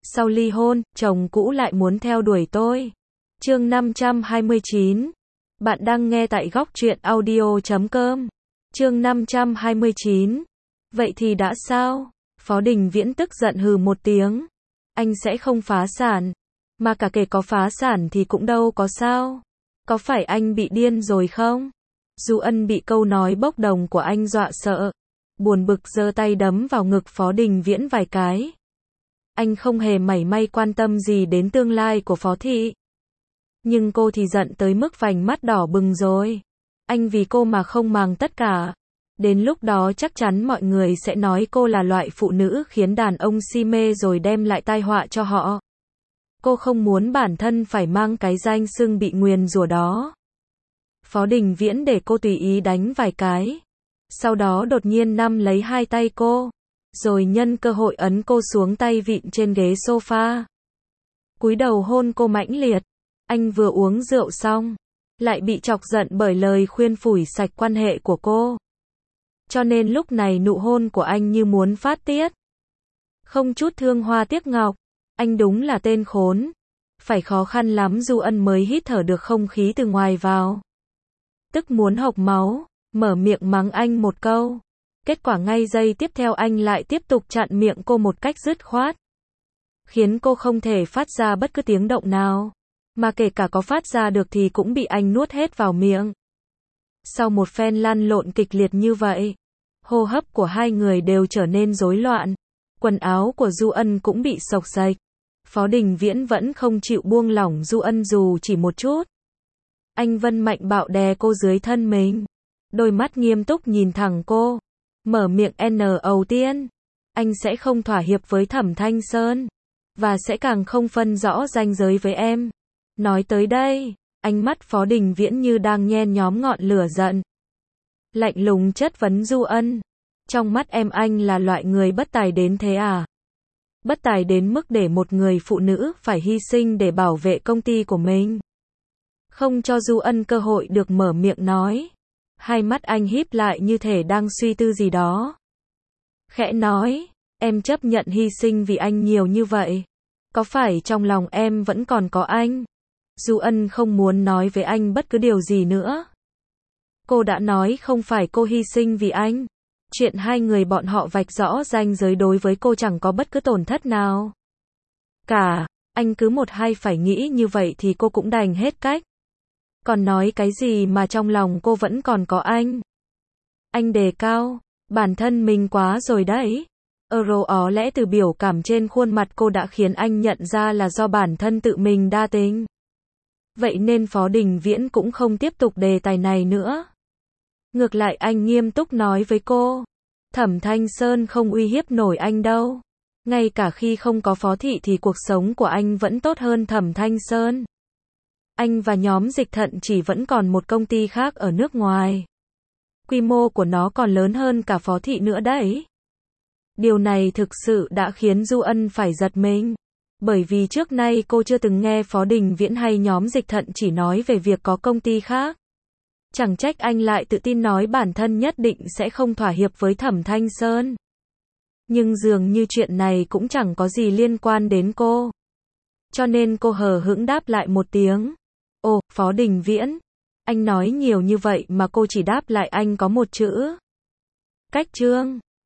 Sau ly hôn, chồng cũ lại muốn theo đuổi tôi. Chương 529. Bạn đang nghe tại góc truyện audio.com. Chương 529. Vậy thì đã sao? Phó Đình Viễn tức giận hừ một tiếng. Anh sẽ không phá sản. Mà cả kể có phá sản thì cũng đâu có sao. Có phải anh bị điên rồi không? Du Ân bị câu nói bốc đồng của anh dọa sợ. Buồn bực giơ tay đấm vào ngực Phó Đình Viễn vài cái. Anh không hề mảy may quan tâm gì đến tương lai của Phó Thị. Nhưng cô thì giận tới mức vành mắt đỏ bừng rồi. Anh vì cô mà không màng tất cả. Đến lúc đó chắc chắn mọi người sẽ nói cô là loại phụ nữ khiến đàn ông si mê rồi đem lại tai họa cho họ. Cô không muốn bản thân phải mang cái danh xưng bị nguyền rủa đó. Phó Đình Viễn để cô tùy ý đánh vài cái. Sau đó đột nhiên nắm lấy hai tay cô. Rồi nhân cơ hội ấn cô xuống tay vịn trên ghế sofa. Cúi đầu hôn cô mãnh liệt. Anh vừa uống rượu xong. Lại bị chọc giận bởi lời khuyên phủi sạch quan hệ của cô. Cho nên lúc này nụ hôn của anh như muốn phát tiết. Không chút thương hoa tiếc ngọc. Anh đúng là tên khốn. Phải khó khăn lắm Du Ân mới hít thở được không khí từ ngoài vào. Tức muốn hộc máu. Mở miệng mắng anh một câu. Kết quả ngay giây tiếp theo anh lại tiếp tục chặn miệng cô một cách dứt khoát. Khiến cô không thể phát ra bất cứ tiếng động nào. Mà kể cả có phát ra được thì cũng bị anh nuốt hết vào miệng. Sau một phen lăn lộn kịch liệt như vậy, hô hấp của hai người đều trở nên rối loạn. Quần áo của Du Ân cũng bị xộc xệch. Phó Đình Viễn vẫn không chịu buông lỏng Du Ân dù chỉ một chút. Anh vân mạnh bạo đè cô dưới thân mình. Đôi mắt nghiêm túc nhìn thẳng cô. Mở miệng đầu tiên. Anh sẽ không thỏa hiệp với Thẩm Thanh Sơn. Và sẽ càng không phân rõ ranh giới với em. Nói tới đây, ánh mắt Phó Đình Viễn như đang nhen nhóm ngọn lửa giận. Lạnh lùng chất vấn Du Ân. Trong mắt em anh là loại người bất tài đến thế à? Bất tài đến mức để một người phụ nữ phải hy sinh để bảo vệ công ty của mình. Không cho Du Ân cơ hội được mở miệng nói. Hai mắt anh híp lại như thể đang suy tư gì đó. Khẽ nói, em chấp nhận hy sinh vì anh nhiều như vậy. Có phải trong lòng em vẫn còn có anh? Du Ân không muốn nói với anh bất cứ điều gì nữa. Cô đã nói không phải cô hy sinh vì anh. Chuyện hai người bọn họ vạch rõ ranh giới đối với cô chẳng có bất cứ tổn thất nào. Cả, anh cứ một hai phải nghĩ như vậy thì cô cũng đành hết cách. Còn nói cái gì mà trong lòng cô vẫn còn có anh. Anh đề cao, bản thân mình quá rồi đấy. Ó lẽ từ biểu cảm trên khuôn mặt cô đã khiến anh nhận ra là do bản thân tự mình đa tình. Vậy nên Phó Đình Viễn cũng không tiếp tục đề tài này nữa. Ngược lại anh nghiêm túc nói với cô. Thẩm Thanh Sơn không uy hiếp nổi anh đâu. Ngay cả khi không có Phó Thị thì cuộc sống của anh vẫn tốt hơn Thẩm Thanh Sơn. Anh và nhóm Dịch Thận chỉ vẫn còn một công ty khác ở nước ngoài. Quy mô của nó còn lớn hơn cả Phó Thị nữa đấy. Điều này thực sự đã khiến Du Ân phải giật mình. Bởi vì trước nay cô chưa từng nghe Phó Đình Viễn hay nhóm Dịch Thận chỉ nói về việc có công ty khác. Chẳng trách anh lại tự tin nói bản thân nhất định sẽ không thỏa hiệp với Thẩm Thanh Sơn. Nhưng dường như chuyện này cũng chẳng có gì liên quan đến cô. Cho nên cô hờ hững đáp lại một tiếng. Ồ, Phó Đình Viễn. Anh nói nhiều như vậy mà cô chỉ đáp lại anh có một chữ. Cách chương.